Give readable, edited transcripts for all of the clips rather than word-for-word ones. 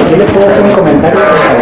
¿Qué le puedo hacer un comentario?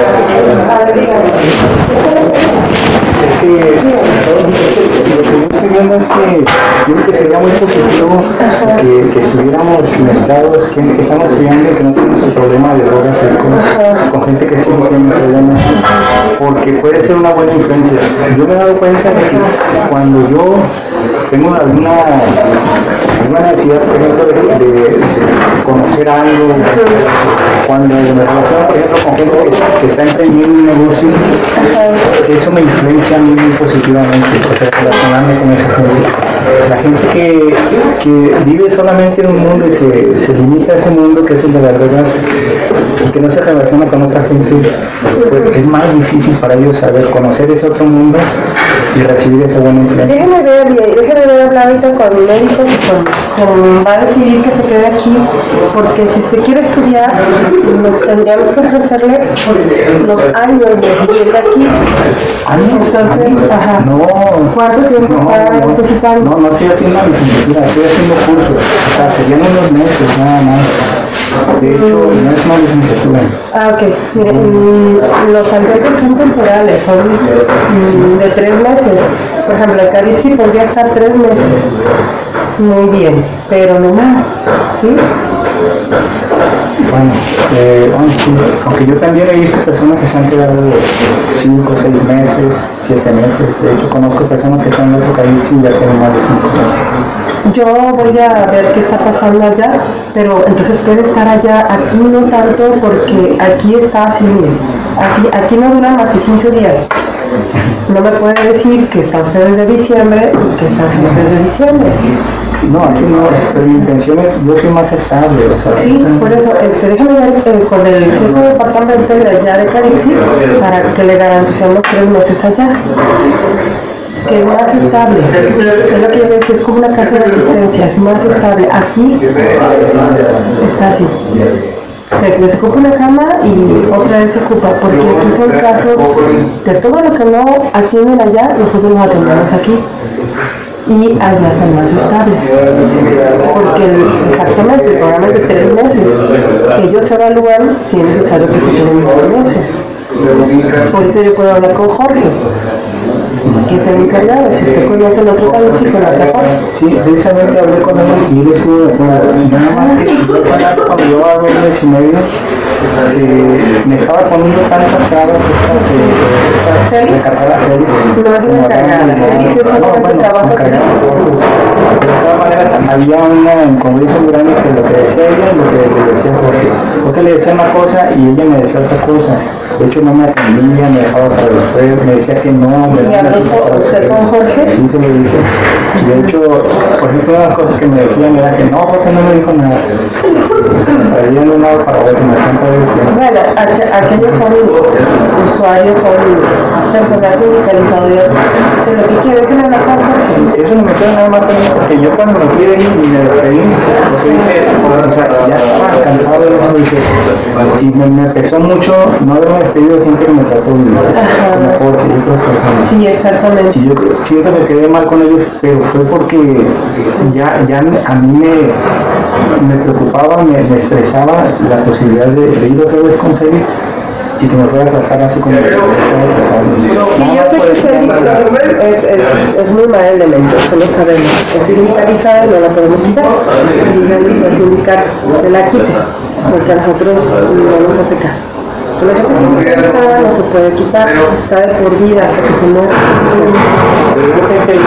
Es que lo que yo estoy viendo es que yo creo que sería muy positivo que estuviéramos mezclados, gente que estamos estudiando y que no tenemos el problema de drogas con gente que sí tiene problemas, porque puede ser una buena influencia. Yo me he dado cuenta de que cuando yo tengo alguna necesidad, por ejemplo, de conocer algo, cuando me relaciono, por ejemplo, con gente que está emprendiendo un negocio, eso me influencia a mí muy positivamente, o sea, relacionarme con esa gente. La gente que vive solamente en un mundo y se limita a ese mundo que es el de las drogas y que no se relaciona con otra gente, pues es más difícil para ellos saber conocer ese otro mundo y recibir esa buena influencia. Déjeme ver hablar ahorita con mi médico, va a decidir que se quede aquí, porque si usted quiere estudiar, tendríamos que ofrecerle los años de vivir aquí. Entonces, ¿cuánto tiempo está necesitando? No estoy haciendo la licenciatura, estoy haciendo cursos, o sea, serían unos meses nada más. De hecho, no es una licenciatura. Ok. Mire, los albergues son temporales, son de 3 meses. Por ejemplo, el Caripsi podría estar 3 meses. Muy bien, pero no más, ¿sí? Bueno, sí, aunque yo también he visto personas que se han quedado 5, 6 meses, 7 meses. De hecho, conozco personas que están en el Caripsi y ya tienen más de 5 meses. Yo voy a ver qué está pasando allá, pero entonces puede estar allá. Aquí no tanto, porque aquí está así, aquí no dura más de 15 días. No me puede decir que está usted desde diciembre y que está desde diciembre. No, aquí no, pero mi intención es, yo soy más estable. O sea, sí, por eso, déjame ver con el jefe de departamento de allá de Caripsi para que le garanticemos 3 meses allá. Que es más estable, es lo que yo decía, es como una casa de asistencia, es más estable. Aquí está así, se desocupa una cama y otra vez se ocupa, porque aquí son casos de todo lo que no atienden allá, nosotros nos atendemos aquí y allá son más estables, porque exactamente el programa es de 3 meses, ellos evalúan si es necesario que se queden 9 meses. Por eso yo puedo hablar con Jorge, que es el encargado. Si usted conoce el otro país, sí conoce a Jorge. Sí, precisamente hablé con él y él estuvo de acuerdo. Nada más que yo cuando llevaba 2 meses y medio, me estaba poniendo tantas trabas esta encargada Félix. No es una encargada, Félix es solamente trabajo social. De todas maneras, había una incongruencia muy grande entre lo que decía ella y lo que le decía Jorge. Jorge le decía una cosa y ella me decía otra cosa. De hecho, no me atendía, me dejaba para después, me decía que no. ¿Y habló usted con Jorge? Sí, se lo dije. De hecho, por ejemplo, una de las cosas que me decían era que no, Jorge no me dijo nada. Traía de un lado para otro, me siento de tiempo. Bueno, aquellos son usuarios, son personal sindicalizado. Lo que quiero es que me habla con Jorge. Eso no me queda nada más también, porque yo cuando me fui de ahí y me despedí, lo que dije, o sea, ya estaba cansado de eso, dije, y me pesó mucho no haberme despedido de gente que me trató bien, mejor que otras personas. Sí, exactamente. Y yo siento que quedé mal con ellos, pero fue porque ya a mí me preocupaba, me estresaba la posibilidad de ir otra vez con Félix y que me fuera a tratar así como me estaba tratando. Sí, yo sé que Félix es muy mal elemento, eso lo sabemos. Es sindicalizada y no la podemos quitar. Y el sindicato se la quite, porque a nosotros no nos hace caso. La gente sindicalizada no se puede quitar, está de por vida, hasta que se no. Yo sé que hay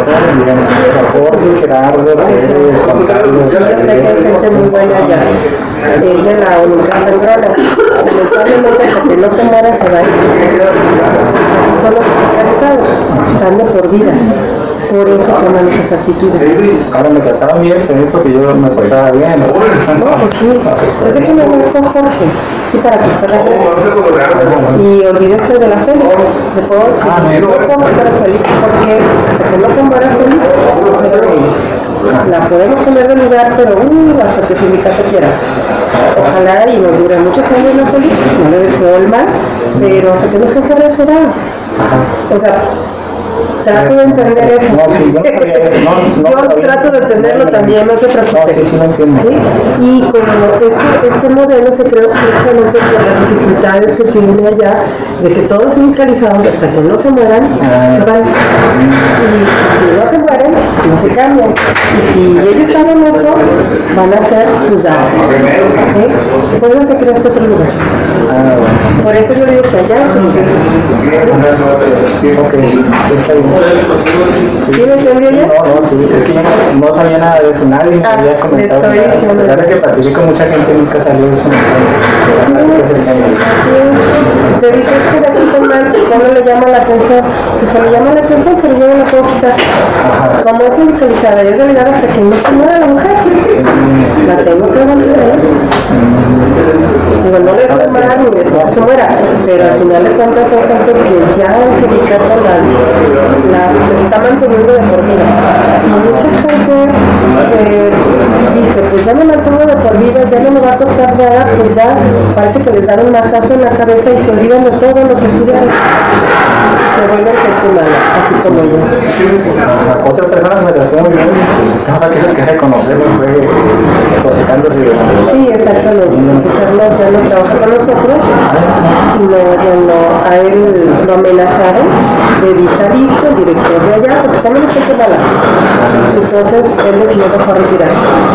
gente muy buena allá. Ella es la única sembrada. Lamentablemente, hasta que no se muera, se va a ir. Son los sindicalizados, están de por vida. Por eso toman esas actitudes. Ahora me trataban bien, pero eso que yo me portaba bien. No, pues sí. Pues déjenme hablar con Jorge. Y para que usted regrese. Y olvídese de la Félix. Le puedo decir, no puedo meter a Félix porque hasta que no se muera Félix, no se debe ir. La podemos poner de lugar, pero hasta que el sindicato quiera. Ojalá y nos dure muchos años la Félix, no le deseo el mal, pero hasta que no se muera será. O sea, Trato de entender eso. No, sí, yo no sabía eso. Yo trato de entenderlo también, no se preocupe. No, sí lo entiendo. ¿Sí? Y como este modelo se creó precisamente por las dificultades que tiene allá, de que todos son localizados hasta que no se mueran, se van. Y si no se mueren, no se cambian. Y si ellos saben eso, van a hacer sus datos. ¿Sí? Por eso se creó este otro lugar. Ah, bueno. Por eso yo digo que allá es un lugar. Ok, está bien. ¿Sí me entendió ya? No, sí, es que yo no sabía nada de eso, nadie me había comentado le estoy nada. A diciendo. pesar de que platiqué con mucha gente, nunca salió eso. Se dice que de aquí no le llama la atención, que se le llama la atención, pero yo no la puedo quitar. Como es sindicalizada, yo de verdad hasta que no se muera la mujer, la tengo que mantener. Digo, no le soy mal ni le soy que se muera, pero al final de cuentas son gente que ya el sindicato las está manteniendo de por vida. Y mucha gente dice, pues ya me mantengo de por vida, ya no me va a costar nada, pues ya parece que les dan un mazazo en la cabeza y se olvidan de todo lo que estudiaron. Se vuelven gente mala, así como yo. Otra persona me trató muy bien, nada que reconocerlo fue José Carlos Rivera. Sí, exactamente. Carlos ya no trabaja con nosotros. A él lo amenazaron de Vistadisco, el director de allá, porque también es gente mala. Entonces él decidió mejor retirar.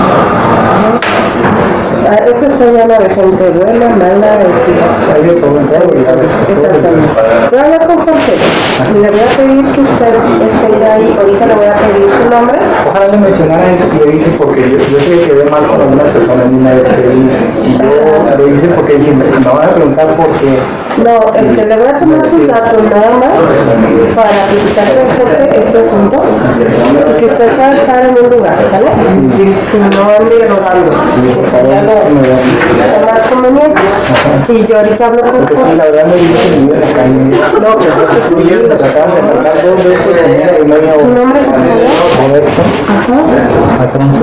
Esto está lleno de gente buena, mala, Hay de todo en todo, exactamente. Voy a hablar con Jorge y le voy a pedir que usted esté ahí. Ahorita le voy a pedir su nombre. Ojalá le mencionara eso que le dije porque yo sé que quedé mal con algunas personas en una vez que vi y yo le hice porque dije, me van a preguntar por qué. No, le voy a sumar sus datos nada más para platicar con Jorge este asunto y que usted va a estar en un lugar, ¿sale? Que no ande rodando. Ya lo más conveniente. Y yo ahorita hablo con Porque sí, Jorge. la verdad me hice el video en la calle. No, que Jorge Sí, me trataban de saltar dos veces y no había ¿Tu nombre, por favor? Roberto Ajá. Alfonso.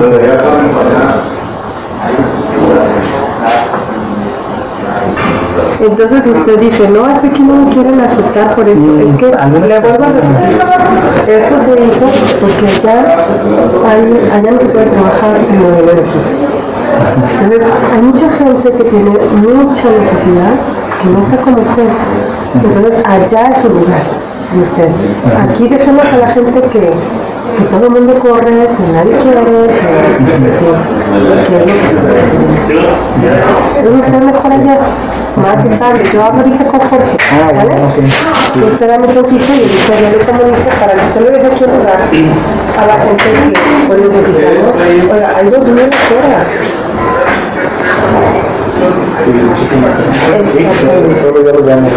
Entonces usted dice, no, es que aquí no me quieren aceptar por esto. Es que le vuelvo a repetir, esto se hizo porque allá no se puede trabajar en modelo de equipo. Entonces, hay mucha gente que tiene mucha necesidad, que no está como usted. Entonces, allá es su lugar, de usted. Aquí dejemos a la gente que todo el mundo corre, que nadie quiere, que usted mejor allá, más estable. Yo hablo ahorita con Jorge, ¿vale? Usted dame un poquito y ahorita yo le comunico para que usted le deje aquí el lugar a la gente que pues necesitamos. Oiga, hay 2,000 horas. Sí, muchísimas gracias. Sí, solo ya lo llamo.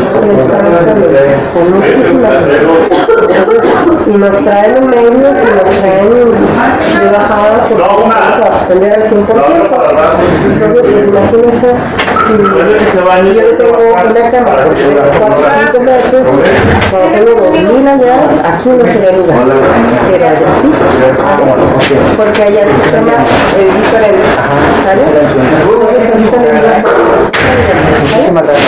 Y nos traen los medios y nos traen de bajada porque vamos a atender al 100%. Entonces, pues, imagínense, yo tengo una cámara porque de 4 o 5 meses, cuando tengo 2,000 allá, aquí no sería lugar, pero allá sí, porque allá el sistema es diferente, ¿sale? Muchísimas gracias.